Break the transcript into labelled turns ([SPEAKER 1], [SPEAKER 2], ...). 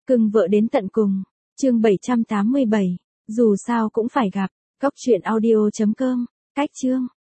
[SPEAKER 1] Cưng vợ đến tận cùng. Chương 787. Dù sao cũng phải gặp. Cóc truyện audio.com. Cách chương.